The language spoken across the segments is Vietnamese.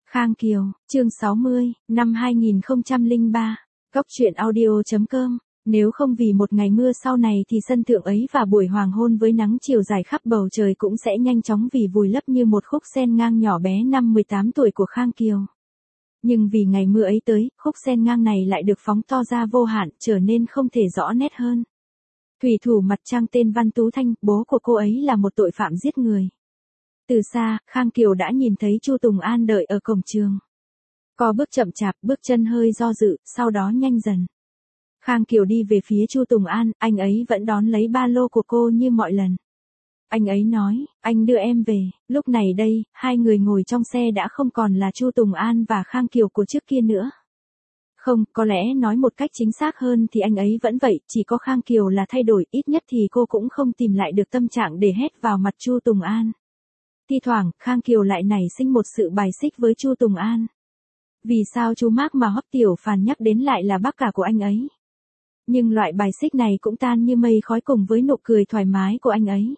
Khang Kiều, chương 60, năm 2003, Góc truyện audio.com. Nếu không vì một ngày mưa sau này thì sân thượng ấy và buổi hoàng hôn với nắng chiều dài khắp bầu trời cũng sẽ nhanh chóng vì vùi lấp như một khúc sen ngang nhỏ bé năm 18 tuổi của Khang Kiều. Nhưng vì ngày mưa ấy tới, khúc sen ngang này lại được phóng to ra vô hạn, trở nên không thể rõ nét hơn. Thủy thủ mặt trăng tên Văn Tú Thanh, bố của cô ấy là một tội phạm giết người. Từ xa, Khang Kiều đã nhìn thấy Chu Tùng An đợi ở cổng trường. Co bước chậm chạp, bước chân hơi do dự, sau đó nhanh dần. Khang Kiều đi về phía Chu Tùng An, anh ấy vẫn đón lấy ba lô của cô như mọi lần. Anh ấy nói, anh đưa em về. Lúc này đây, hai người ngồi trong xe đã không còn là Chu Tùng An và Khang Kiều của trước kia nữa. Không, có lẽ nói một cách chính xác hơn thì anh ấy vẫn vậy, chỉ có Khang Kiều là thay đổi, ít nhất thì cô cũng không tìm lại được tâm trạng để hét vào mặt Chu Tùng An. Thi thoảng, Khang Kiều lại nảy sinh một sự bài xích với Chu Tùng An. Vì sao chú Mark mà Hoắc Tiểu Phàn nhắc đến lại là bác cả của anh ấy? Nhưng loại bài xích này cũng tan như mây khói cùng với nụ cười thoải mái của anh ấy.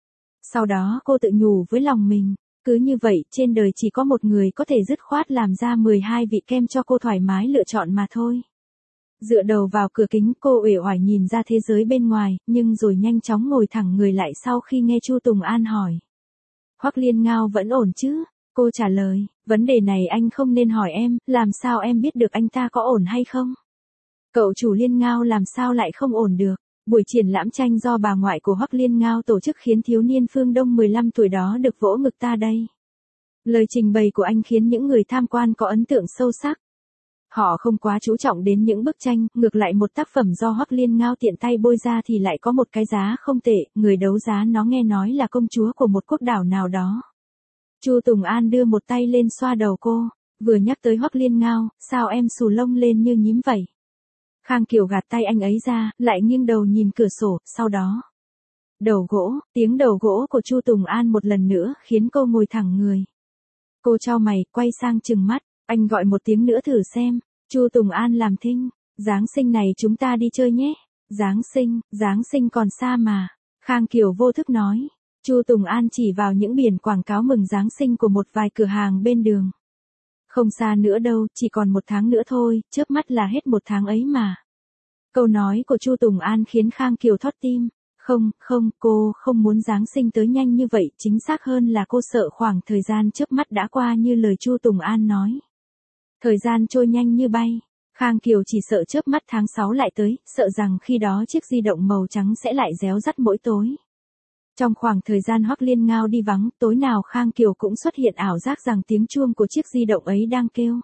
Sau đó cô tự nhủ với lòng mình, cứ như vậy trên đời chỉ có một người có thể dứt khoát làm ra 12 vị kem cho cô thoải mái lựa chọn mà thôi. Dựa đầu vào cửa kính cô uể oải nhìn ra thế giới bên ngoài, nhưng rồi nhanh chóng ngồi thẳng người lại sau khi nghe Chu Tùng An hỏi. Hoắc Liên Ngao vẫn ổn chứ? Cô trả lời, vấn đề này anh không nên hỏi em, làm sao em biết được anh ta có ổn hay không? Cậu chủ Liên Ngao làm sao lại không ổn được? Buổi triển lãm tranh do bà ngoại của Hoắc Liên Ngao tổ chức khiến thiếu niên Phương Đông 15 tuổi đó được vỗ ngực ta đây. Lời trình bày của anh khiến những người tham quan có ấn tượng sâu sắc. Họ không quá chú trọng đến những bức tranh, ngược lại một tác phẩm do Hoắc Liên Ngao tiện tay bôi ra thì lại có một cái giá không tệ, người đấu giá nó nghe nói là công chúa của một quốc đảo nào đó. Chu Tùng An đưa một tay lên xoa đầu cô, vừa nhắc tới Hoắc Liên Ngao, sao em xù lông lên như nhím vậy? Khang Kiều gạt tay anh ấy ra, lại nghiêng đầu nhìn cửa sổ, sau đó. Đầu gỗ, tiếng đầu gỗ của Chu Tùng An một lần nữa khiến cô ngồi thẳng người. Cô chau mày, quay sang trừng mắt, anh gọi một tiếng nữa thử xem. Chu Tùng An làm thinh, Giáng sinh này chúng ta đi chơi nhé. Giáng sinh còn xa mà. Khang Kiều vô thức nói. Chu Tùng An chỉ vào những biển quảng cáo mừng Giáng sinh của một vài cửa hàng bên đường. Không xa nữa đâu, chỉ còn 1 tháng nữa thôi, chớp mắt là hết 1 tháng ấy mà. Câu nói của Chu Tùng An khiến Khang Kiều thót tim. Không, cô không muốn Giáng sinh tới nhanh như vậy, chính xác hơn là cô sợ khoảng thời gian chớp mắt đã qua như lời Chu Tùng An nói. Thời gian trôi nhanh như bay, Khang Kiều chỉ sợ chớp mắt tháng 6 lại tới, sợ rằng khi đó chiếc di động màu trắng sẽ lại réo rắt mỗi tối. Trong khoảng thời gian Hoắc Liên Ngao đi vắng, tối nào Khang Kiều cũng xuất hiện ảo giác rằng tiếng chuông của chiếc di động ấy đang kêu.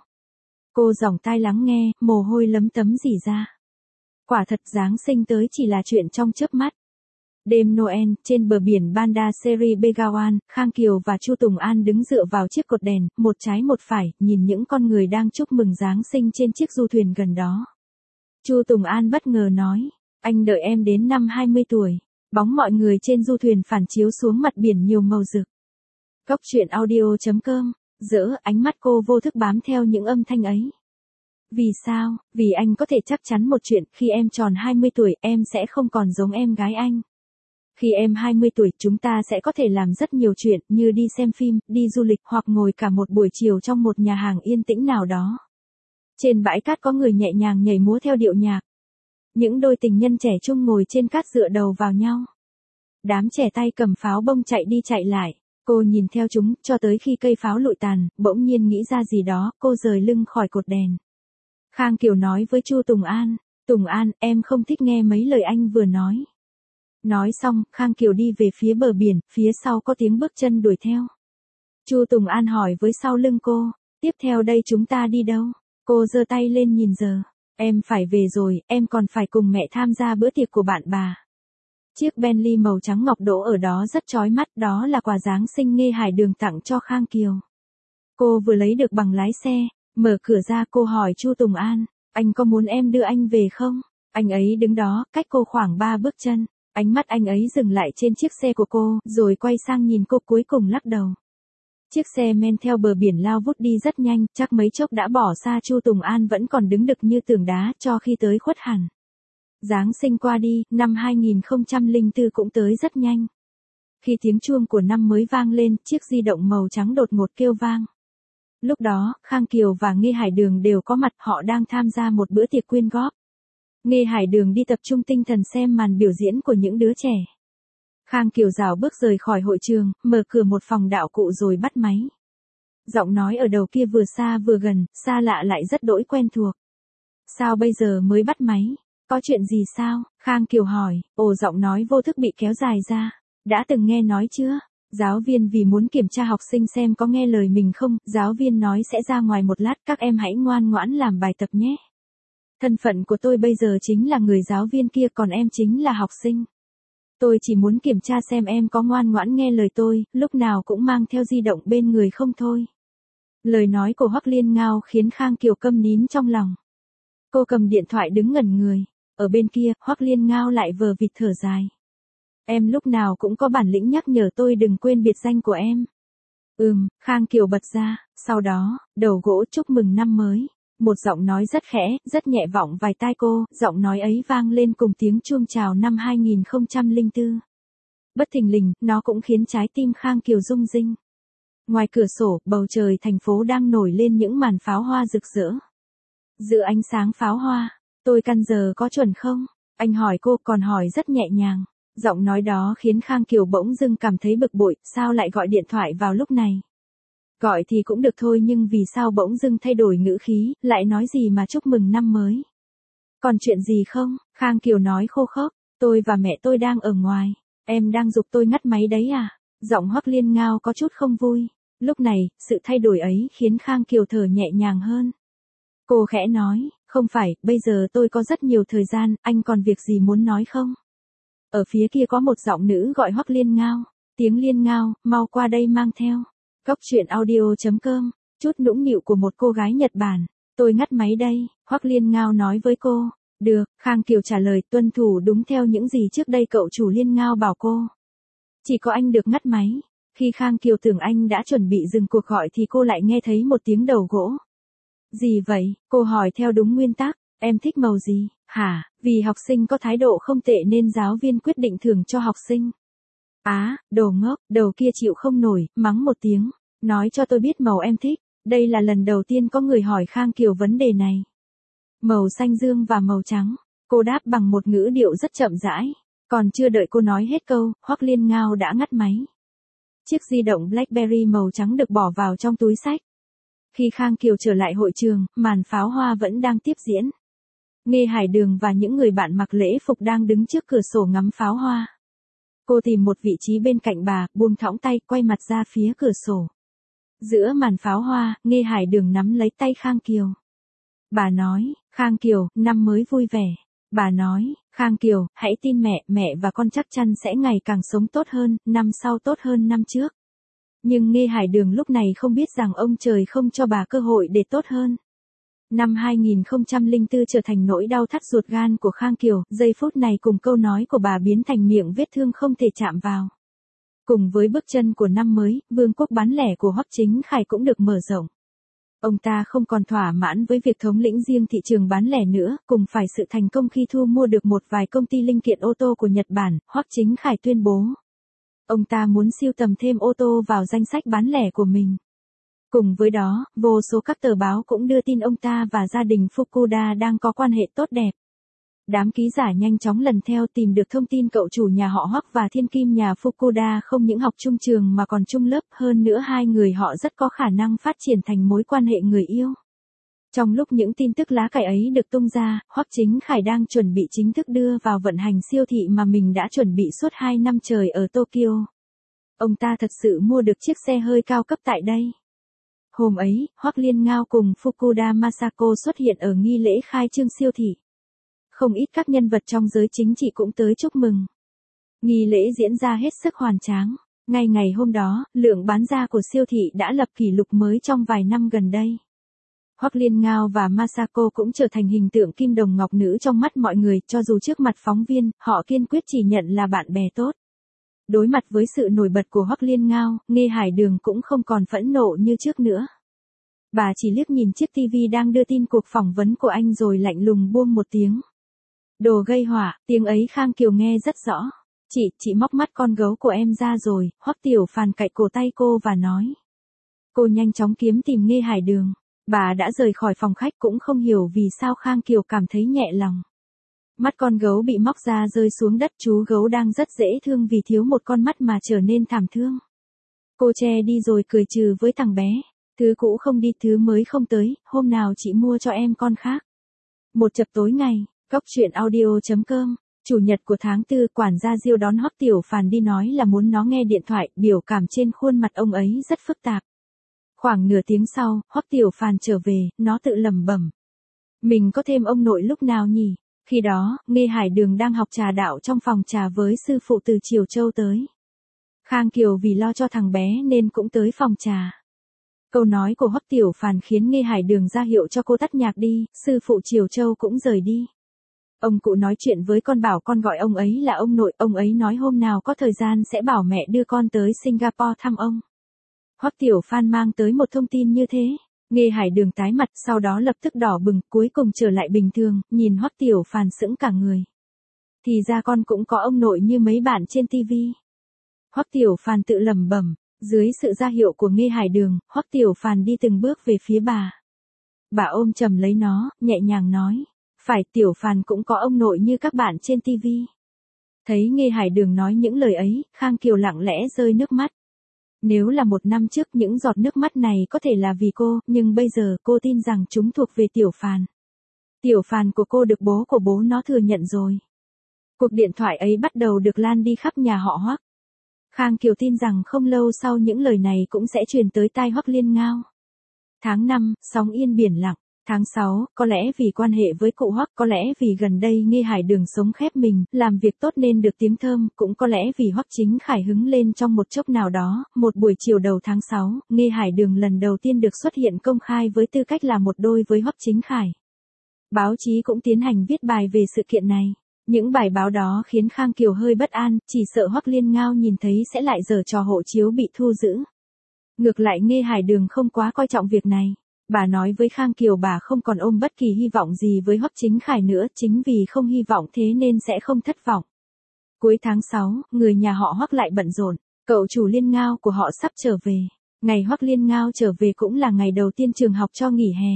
Cô dòng tai lắng nghe, mồ hôi lấm tấm rỉ ra. Quả thật Giáng sinh tới chỉ là chuyện trong chớp mắt. Đêm Noel, trên bờ biển Banda Seri Begawan, Khang Kiều và Chu Tùng An đứng dựa vào chiếc cột đèn, một trái một phải, nhìn những con người đang chúc mừng Giáng sinh trên chiếc du thuyền gần đó. Chu Tùng An bất ngờ nói, anh đợi em đến năm 20 tuổi. Bóng mọi người trên du thuyền phản chiếu xuống mặt biển nhiều màu rực. Góc truyện audio.com, ánh mắt cô vô thức bám theo những âm thanh ấy. Vì sao? Vì anh có thể chắc chắn một chuyện, khi em tròn 20 tuổi, em sẽ không còn giống em gái anh. Khi em 20 tuổi, chúng ta sẽ có thể làm rất nhiều chuyện, như đi xem phim, đi du lịch, hoặc ngồi cả một buổi chiều trong một nhà hàng yên tĩnh nào đó. Trên bãi cát có người nhẹ nhàng nhảy múa theo điệu nhạc. Những đôi tình nhân trẻ trung ngồi trên cát dựa đầu vào nhau. Đám trẻ tay cầm pháo bông chạy đi chạy lại. Cô nhìn theo chúng, cho tới khi cây pháo lụi tàn, bỗng nhiên nghĩ ra gì đó, cô rời lưng khỏi cột đèn. Khang Kiều nói với Chu Tùng An, Tùng An, em không thích nghe mấy lời anh vừa nói. Nói xong, Khang Kiều đi về phía bờ biển, phía sau có tiếng bước chân đuổi theo. Chu Tùng An hỏi với sau lưng cô, tiếp theo đây chúng ta đi đâu? Cô giơ tay lên nhìn giờ. Em phải về rồi, em còn phải cùng mẹ tham gia bữa tiệc của bạn bà. Chiếc Bentley màu trắng ngọc đỗ ở đó rất chói mắt, đó là quà Giáng sinh Nghê Hải Đường tặng cho Khang Kiều. Cô vừa lấy được bằng lái xe, mở cửa ra cô hỏi Chu Tùng An, anh có muốn em đưa anh về không? Anh ấy đứng đó, cách cô khoảng 3 bước chân, ánh mắt anh ấy dừng lại trên chiếc xe của cô, rồi quay sang nhìn cô cuối cùng lắc đầu. Chiếc xe men theo bờ biển lao vút đi rất nhanh, chắc mấy chốc đã bỏ xa. Chu Tùng An vẫn còn đứng đực như tường đá cho khi tới khuất hẳn. Giáng sinh qua đi, năm 2004 cũng tới rất nhanh. Khi tiếng chuông của năm mới vang lên, chiếc di động màu trắng đột ngột kêu vang. Lúc đó, Khang Kiều và Nghê Hải Đường đều có mặt, họ đang tham gia một bữa tiệc quyên góp. Nghê Hải Đường đi tập trung tinh thần xem màn biểu diễn của những đứa trẻ. Khang Kiều rảo bước rời khỏi hội trường, mở cửa một phòng đạo cụ rồi bắt máy. Giọng nói ở đầu kia vừa xa vừa gần, xa lạ lại rất đỗi quen thuộc. Sao bây giờ mới bắt máy? Có chuyện gì sao? Khang Kiều hỏi, giọng nói vô thức bị kéo dài ra. Đã từng nghe nói chưa? Giáo viên vì muốn kiểm tra học sinh xem có nghe lời mình không, giáo viên nói sẽ ra ngoài một lát, các em hãy ngoan ngoãn làm bài tập nhé. Thân phận của tôi bây giờ chính là người giáo viên kia, còn em chính là học sinh. Tôi chỉ muốn kiểm tra xem em có ngoan ngoãn nghe lời tôi, lúc nào cũng mang theo di động bên người không thôi. Lời nói của Hoắc Liên Ngao khiến Khang Kiều câm nín trong lòng. Cô cầm điện thoại đứng ngẩn người. Ở bên kia, Hoắc Liên Ngao lại vờ vịt thở dài. Em lúc nào cũng có bản lĩnh nhắc nhở tôi đừng quên biệt danh của em. Khang Kiều bật ra, sau đó, đầu gỗ chúc mừng năm mới. Một giọng nói rất khẽ, rất nhẹ vọng vài tai cô, giọng nói ấy vang lên cùng tiếng chuông chào năm 2004. Bất thình lình, nó cũng khiến trái tim Khang Kiều rung rinh. Ngoài cửa sổ, bầu trời thành phố đang nổi lên những màn pháo hoa rực rỡ. Giữa ánh sáng pháo hoa, tôi căn giờ có chuẩn không? Anh hỏi cô, còn hỏi rất nhẹ nhàng. Giọng nói đó khiến Khang Kiều bỗng dưng cảm thấy bực bội, sao lại gọi điện thoại vào lúc này? Gọi thì cũng được thôi, nhưng vì sao bỗng dưng thay đổi ngữ khí, lại nói gì mà chúc mừng năm mới? Còn chuyện gì không? Khang Kiều nói khô khốc, tôi và mẹ tôi đang ở ngoài. Em đang giục tôi ngắt máy đấy à? Giọng Hoắc Liên Ngao có chút không vui. Lúc này, sự thay đổi ấy khiến Khang Kiều thở nhẹ nhàng hơn. Cô khẽ nói, không phải, bây giờ tôi có rất nhiều thời gian, anh còn việc gì muốn nói không? Ở phía kia có một giọng nữ gọi Hoắc Liên Ngao. Tiếng Liên Ngao, mau qua đây mang theo. Góc truyện audio.com, chút nũng nịu của một cô gái Nhật Bản. Tôi ngắt máy đây, Hoắc Liên Ngao nói với cô. Được, Khang Kiều trả lời, tuân thủ đúng theo những gì trước đây cậu chủ Liên Ngao bảo cô. Chỉ có anh được ngắt máy. Khi Khang Kiều tưởng anh đã chuẩn bị dừng cuộc gọi thì cô lại nghe thấy một tiếng đầu gỗ. Gì vậy? Cô hỏi theo đúng nguyên tắc. Em thích màu gì? Hả? Vì học sinh có thái độ không tệ nên giáo viên quyết định thưởng cho học sinh. Đồ ngốc, đầu kia chịu không nổi, mắng một tiếng. Nói cho tôi biết màu em thích. Đây là lần đầu tiên có người hỏi Khang Kiều vấn đề này. Màu xanh dương và màu trắng. Cô đáp bằng một ngữ điệu rất chậm rãi. Còn chưa đợi cô nói hết câu, Hoắc Liên Ngao đã ngắt máy. Chiếc di động BlackBerry màu trắng được bỏ vào trong túi xách. Khi Khang Kiều trở lại hội trường, màn pháo hoa vẫn đang tiếp diễn. Nghê Hải Đường và những người bạn mặc lễ phục đang đứng trước cửa sổ ngắm pháo hoa. Cô tìm một vị trí bên cạnh bà, buông thõng tay, quay mặt ra phía cửa sổ. Giữa màn pháo hoa, Nghê Hải Đường nắm lấy tay Khang Kiều. Bà nói, Khang Kiều, năm mới vui vẻ. Bà nói, Khang Kiều, hãy tin mẹ, mẹ và con chắc chắn sẽ ngày càng sống tốt hơn, năm sau tốt hơn năm trước. Nhưng Nghê Hải Đường lúc này không biết rằng ông trời không cho bà cơ hội để tốt hơn. Năm 2004 trở thành nỗi đau thắt ruột gan của Khang Kiều, giây phút này cùng câu nói của bà biến thành miệng vết thương không thể chạm vào. Cùng với bước chân của năm mới, vương quốc bán lẻ của Hoắc Chính Khải cũng được mở rộng. Ông ta không còn thỏa mãn với việc thống lĩnh riêng thị trường bán lẻ nữa, cùng phải sự thành công khi thu mua được một vài công ty linh kiện ô tô của Nhật Bản, Hoắc Chính Khải tuyên bố. Ông ta muốn sưu tầm thêm ô tô vào danh sách bán lẻ của mình. Cùng với đó, vô số các tờ báo cũng đưa tin ông ta và gia đình Fukuda đang có quan hệ tốt đẹp. Đám ký giả nhanh chóng lần theo tìm được thông tin cậu chủ nhà họ Hoắc và thiên kim nhà Fukuda không những học chung trường mà còn chung lớp, hơn nữa hai người họ rất có khả năng phát triển thành mối quan hệ người yêu. Trong lúc những tin tức lá cải ấy được tung ra, Hoắc Chính Khải đang chuẩn bị chính thức đưa vào vận hành siêu thị mà mình đã chuẩn bị suốt 2 năm trời ở Tokyo. Ông ta thật sự mua được chiếc xe hơi cao cấp tại đây. Hôm ấy, Hoắc Liên Ngao cùng Fukuda Masako xuất hiện ở nghi lễ khai trương siêu thị. Không ít các nhân vật trong giới chính trị cũng tới chúc mừng. Nghi lễ diễn ra hết sức hoành tráng. Ngay ngày hôm đó, lượng bán ra của siêu thị đã lập kỷ lục mới trong vài năm gần đây. Hoắc Liên Ngao và Masako cũng trở thành hình tượng kim đồng ngọc nữ trong mắt mọi người, cho dù trước mặt phóng viên, họ kiên quyết chỉ nhận là bạn bè tốt. Đối mặt với sự nổi bật của Hoắc Liên Ngao, Nghê Hải Đường cũng không còn phẫn nộ như trước nữa. Bà chỉ liếc nhìn chiếc TV đang đưa tin cuộc phỏng vấn của anh rồi lạnh lùng buông một tiếng. Đồ gây họa, tiếng ấy Khang Kiều nghe rất rõ. Chị móc mắt con gấu của em ra rồi, Hoắc Tiểu Phàn cạy cổ tay cô và nói. Cô nhanh chóng kiếm tìm Nghê Hải Đường. Bà đã rời khỏi phòng khách cũng không hiểu vì sao Khang Kiều cảm thấy nhẹ lòng. Mắt con gấu bị móc ra rơi xuống đất, chú gấu đang rất dễ thương vì thiếu một con mắt mà trở nên thảm thương. Cô che đi rồi cười trừ với thằng bé. Thứ cũ không đi, thứ mới không tới, hôm nào chị mua cho em con khác. Một chập tối ngày, Cóc truyện audio.com, chủ nhật của tháng 4, quản gia Diêu đón Hoắc Tiểu Phàn đi nói là muốn nó nghe điện thoại, biểu cảm trên khuôn mặt ông ấy rất phức tạp. Khoảng nửa tiếng sau, Hoắc Tiểu Phàn trở về, nó tự lẩm bẩm. Mình có thêm ông nội lúc nào nhỉ? Khi đó, Nghê Hải Đường đang học trà đạo trong phòng trà với sư phụ từ Triều Châu tới. Khang Kiều vì lo cho thằng bé nên cũng tới phòng trà. Câu nói của Hoắc Tiểu Phàn khiến Nghê Hải Đường ra hiệu cho cô tắt nhạc đi, sư phụ Triều Châu cũng rời đi. Ông cụ nói chuyện với con bảo con gọi ông ấy là ông nội, ông ấy nói hôm nào có thời gian sẽ bảo mẹ đưa con tới Singapore thăm ông. Hoắc Tiểu Phàn mang tới một thông tin như thế. Nghê Hải Đường tái mặt, sau đó lập tức đỏ bừng, cuối cùng trở lại bình thường, nhìn Hoắc Tiểu Phàn sững cả người. Thì ra con cũng có ông nội như mấy bạn trên tivi. Hoắc Tiểu Phàn tự lẩm bẩm. Dưới sự ra hiệu của Nghê Hải Đường, Hoắc Tiểu Phàn đi từng bước về phía bà. Bà ôm chầm lấy nó, nhẹ nhàng nói. Phải, Tiểu Phàn cũng có ông nội như các bạn trên tivi. Thấy Nghê Hải Đường nói những lời ấy, Khang Kiều lặng lẽ rơi nước mắt. Nếu là một năm trước những giọt nước mắt này có thể là vì cô, nhưng bây giờ cô tin rằng chúng thuộc về Tiểu Phàn. Tiểu Phàn của cô được bố của bố nó thừa nhận rồi. Cuộc điện thoại ấy bắt đầu được lan đi khắp nhà họ Hoắc. Khang Kiều tin rằng không lâu sau những lời này cũng sẽ truyền tới tai Hoắc Liên Ngao. Tháng 5, sóng yên biển lặng. Tháng 6, có lẽ vì quan hệ với cụ Hoắc, có lẽ vì gần đây Nghê Hải Đường sống khép mình, làm việc tốt nên được tiếng thơm, cũng có lẽ vì Hoắc Chính Khải hứng lên trong một chốc nào đó, một buổi chiều đầu tháng 6, Nghê Hải Đường lần đầu tiên được xuất hiện công khai với tư cách là một đôi với Hoắc Chính Khải. Báo chí cũng tiến hành viết bài về sự kiện này. Những bài báo đó khiến Khang Kiều hơi bất an, chỉ sợ Hoắc Liên Ngao nhìn thấy sẽ lại giở trò hộ chiếu bị thu giữ. Ngược lại Nghê Hải Đường không quá coi trọng việc này. Bà nói với Khang Kiều bà không còn ôm bất kỳ hy vọng gì với Hoắc Chính Khải nữa, chính vì không hy vọng thế nên sẽ không thất vọng. Cuối tháng 6, người nhà họ Hoắc lại bận rộn, cậu chủ Liên Ngao của họ sắp trở về. Ngày Hoắc Liên Ngao trở về cũng là ngày đầu tiên trường học cho nghỉ hè.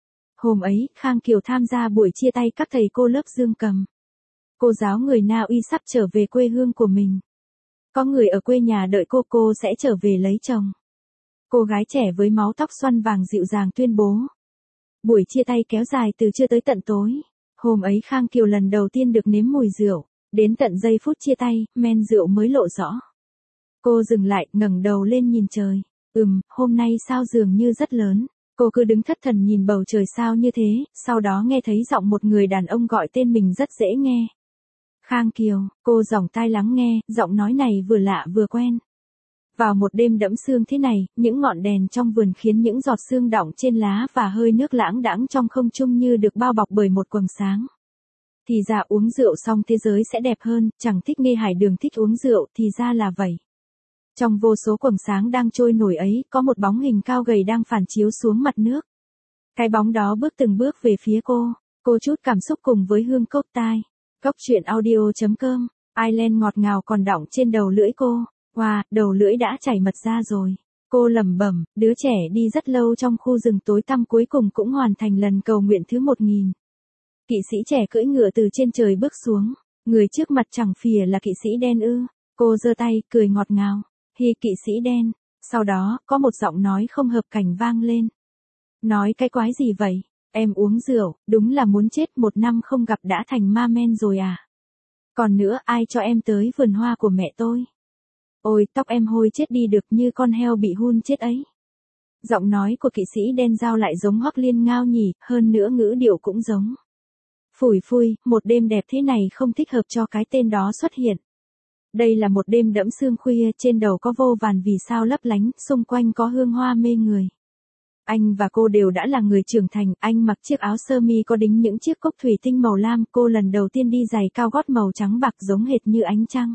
Hôm ấy, Khang Kiều tham gia buổi chia tay các thầy cô lớp dương cầm. Cô giáo người Na Uy sắp trở về quê hương của mình. Có người ở quê nhà đợi cô sẽ trở về lấy chồng. Cô gái trẻ với mái tóc xoăn vàng dịu dàng tuyên bố. Buổi chia tay kéo dài từ trưa tới tận tối. Hôm ấy Khang Kiều lần đầu tiên được nếm mùi rượu. Đến tận giây phút chia tay, men rượu mới lộ rõ. Cô dừng lại, ngẩng đầu lên nhìn trời. Hôm nay sao dường như rất lớn. Cô cứ đứng thất thần nhìn bầu trời sao như thế, sau đó nghe thấy giọng một người đàn ông gọi tên mình rất dễ nghe. Khang Kiều, cô dòng tai lắng nghe, giọng nói này vừa lạ vừa quen. Vào một đêm đẫm sương thế này, những ngọn đèn trong vườn khiến những giọt sương đọng trên lá và hơi nước lãng đãng trong không trung như được bao bọc bởi một quầng sáng. Thì ra uống rượu xong thế giới sẽ đẹp hơn, chẳng thích Nghê Hải Đường thích uống rượu, thì ra là vậy. Trong vô số quầng sáng đang trôi nổi ấy, có một bóng hình cao gầy đang phản chiếu xuống mặt nước. Cái bóng đó bước từng bước về phía cô chút cảm xúc cùng với hương cốc tai. Cóc truyện audio.com, Ireland ngọt ngào còn đọng trên đầu lưỡi cô. Wow, đầu lưỡi đã chảy mật ra rồi. Cô lẩm bẩm, đứa trẻ đi rất lâu trong khu rừng tối tăm cuối cùng cũng hoàn thành lần cầu nguyện thứ 1000. Kỵ sĩ trẻ cưỡi ngựa từ trên trời bước xuống. Người trước mặt chẳng phìa là kỵ sĩ đen ư. Cô giơ tay, cười ngọt ngào. Hi kỵ sĩ đen. Sau đó, có một giọng nói không hợp cảnh vang lên. Nói cái quái gì vậy? Em uống rượu, đúng là muốn chết, 1 năm không gặp đã thành ma men rồi à? Còn nữa, ai cho em tới vườn hoa của mẹ tôi? Ôi, tóc em hôi chết đi được như con heo bị hun chết ấy. Giọng nói của kỵ sĩ đen giao lại giống Hoắc Liên Ngao nhỉ, hơn nữa ngữ điệu cũng giống. Phủi phui, một đêm đẹp thế này không thích hợp cho cái tên đó xuất hiện. Đây là một đêm đẫm sương khuya, trên đầu có vô vàn vì sao lấp lánh, xung quanh có hương hoa mê người. Anh và cô đều đã là người trưởng thành, anh mặc chiếc áo sơ mi có đính những chiếc cốc thủy tinh màu lam, cô lần đầu tiên đi giày cao gót màu trắng bạc giống hệt như ánh trăng.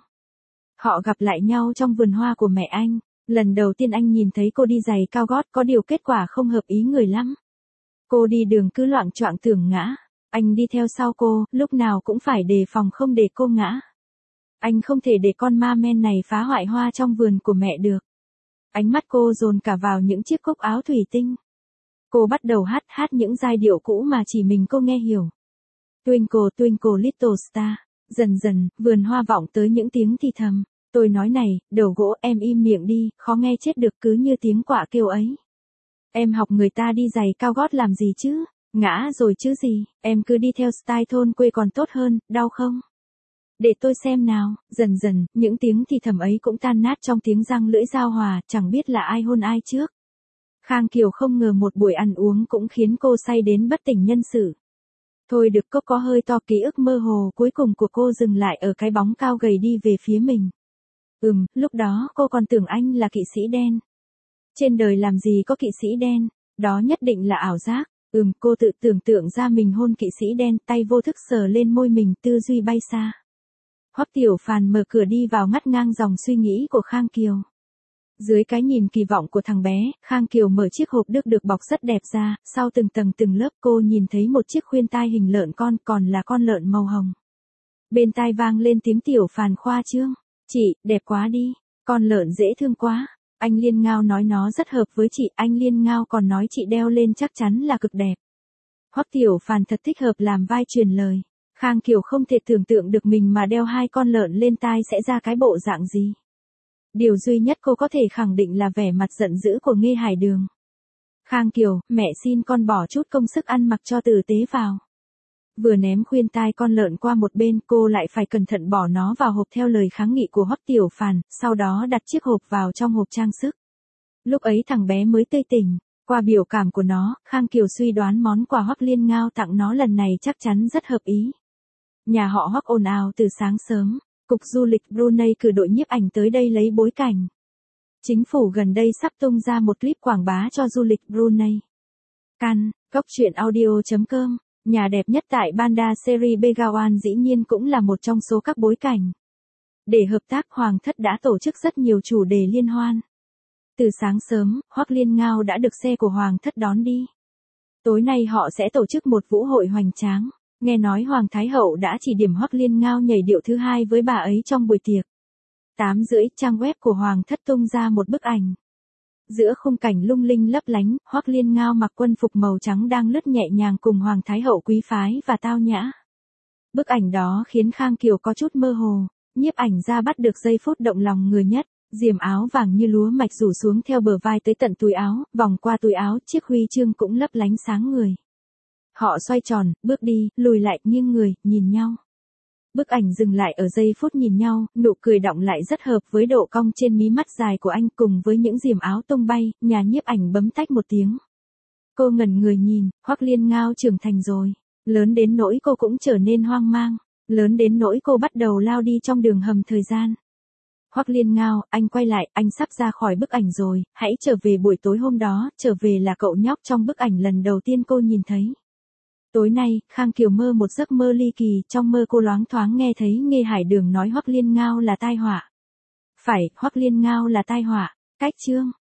Họ gặp lại nhau trong vườn hoa của mẹ anh, lần đầu tiên anh nhìn thấy cô đi giày cao gót, có điều kết quả không hợp ý người lắm. Cô đi đường cứ loạng choạng tưởng ngã, anh đi theo sau cô, lúc nào cũng phải đề phòng không để cô ngã. Anh không thể để con ma men này phá hoại hoa trong vườn của mẹ được. Ánh mắt cô dồn cả vào những chiếc cúc áo thủy tinh. Cô bắt đầu hát những giai điệu cũ mà chỉ mình cô nghe hiểu. Twinkle twinkle little star. Dần dần, vườn hoa vọng tới những tiếng thì thầm. Tôi nói này, đầu gỗ em im miệng đi, khó nghe chết được cứ như tiếng quạ kêu ấy. Em học người ta đi giày cao gót làm gì chứ? Ngã rồi chứ gì, em cứ đi theo style thôn quê còn tốt hơn, đau không? Để tôi xem nào, dần dần, những tiếng thì thầm ấy cũng tan nát trong tiếng răng lưỡi giao hòa, chẳng biết là ai hôn ai trước. Khang Kiều không ngờ một buổi ăn uống cũng khiến cô say đến bất tỉnh nhân sự. Thôi được, cốc có hơi to, ký ức mơ hồ cuối cùng của cô dừng lại ở cái bóng cao gầy đi về phía mình. Lúc đó cô còn tưởng anh là kỵ sĩ đen. Trên đời làm gì có kỵ sĩ đen, đó nhất định là ảo giác. Cô tự tưởng tượng ra mình hôn kỵ sĩ đen, tay vô thức sờ lên môi mình, tư duy bay xa. Hoắc Tiểu Phàn mở cửa đi vào ngắt ngang dòng suy nghĩ của Khang Kiều. Dưới cái nhìn kỳ vọng của thằng bé, Khang Kiều mở chiếc hộp được bọc rất đẹp ra, sau từng tầng từng lớp cô nhìn thấy một chiếc khuyên tai hình lợn con, còn là con lợn màu hồng. Bên tai vang lên tiếng Tiểu Phàn khoa trương. Chị, đẹp quá đi, con lợn dễ thương quá. Anh Liên Ngao nói nó rất hợp với chị, anh Liên Ngao còn nói chị đeo lên chắc chắn là cực đẹp. Hoắc Tiểu Phàn thật thích hợp làm vai truyền lời. Khang Kiều không thể tưởng tượng được mình mà đeo hai con lợn lên tai sẽ ra cái bộ dạng gì. Điều duy nhất cô có thể khẳng định là vẻ mặt giận dữ của Nghê Hải Đường. Khang Kiều, mẹ xin con bỏ chút công sức ăn mặc cho tử tế vào. Vừa ném khuyên tai con lợn qua một bên, cô lại phải cẩn thận bỏ nó vào hộp theo lời kháng nghị của Hoắc Tiểu Phàn, sau đó đặt chiếc hộp vào trong hộp trang sức. Lúc ấy thằng bé mới tươi tỉnh, qua biểu cảm của nó, Khang Kiều suy đoán món quà Hoắc Liên Ngao tặng nó lần này chắc chắn rất hợp ý. Nhà họ Hoắc ồn ào từ sáng sớm, Cục Du lịch Brunei cử đội nhiếp ảnh tới đây lấy bối cảnh. Chính phủ gần đây sắp tung ra một clip quảng bá cho du lịch Brunei. Can, goctruyện.audio.com, nhà đẹp nhất tại Banda Seri Begawan dĩ nhiên cũng là một trong số các bối cảnh. Để hợp tác, Hoàng thất đã tổ chức rất nhiều chủ đề liên hoan. Từ sáng sớm, Hoắc Liên Ngao đã được xe của Hoàng thất đón đi. Tối nay họ sẽ tổ chức một vũ hội hoành tráng. Nghe nói Hoàng Thái Hậu đã chỉ điểm Hoắc Liên Ngao nhảy điệu thứ hai với bà ấy trong buổi tiệc. 8:30, trang web của Hoàng thất tung ra một bức ảnh. Giữa khung cảnh lung linh lấp lánh, Hoắc Liên Ngao mặc quân phục màu trắng đang lướt nhẹ nhàng cùng Hoàng Thái Hậu quý phái và tao nhã. Bức ảnh đó khiến Khang Kiều có chút mơ hồ, nhiếp ảnh ra bắt được giây phút động lòng người nhất. Diềm áo vàng như lúa mạch rủ xuống theo bờ vai tới tận túi áo, vòng qua túi áo, chiếc huy chương cũng lấp lánh sáng người. Họ xoay tròn, bước đi, lùi lại, nghiêng người, nhìn nhau. Bức ảnh dừng lại ở giây phút nhìn nhau, nụ cười đọng lại rất hợp với độ cong trên mí mắt dài của anh cùng với những diềm áo tung bay, nhà nhiếp ảnh bấm tách một tiếng. Cô ngẩn người nhìn, Hoắc Liên Ngao trưởng thành rồi, lớn đến nỗi cô cũng trở nên hoang mang, lớn đến nỗi cô bắt đầu lao đi trong đường hầm thời gian. Hoắc Liên Ngao, anh quay lại, anh sắp ra khỏi bức ảnh rồi, hãy trở về buổi tối hôm đó, trở về là cậu nhóc trong bức ảnh lần đầu tiên cô nhìn thấy. Tối nay, Khang Kiều mơ một giấc mơ ly kỳ, trong mơ cô loáng thoáng nghe thấy Nghê Hải Đường nói Hoắc Liên Ngao là tai họa. Phải, Hoắc Liên Ngao là tai họa. Cách chương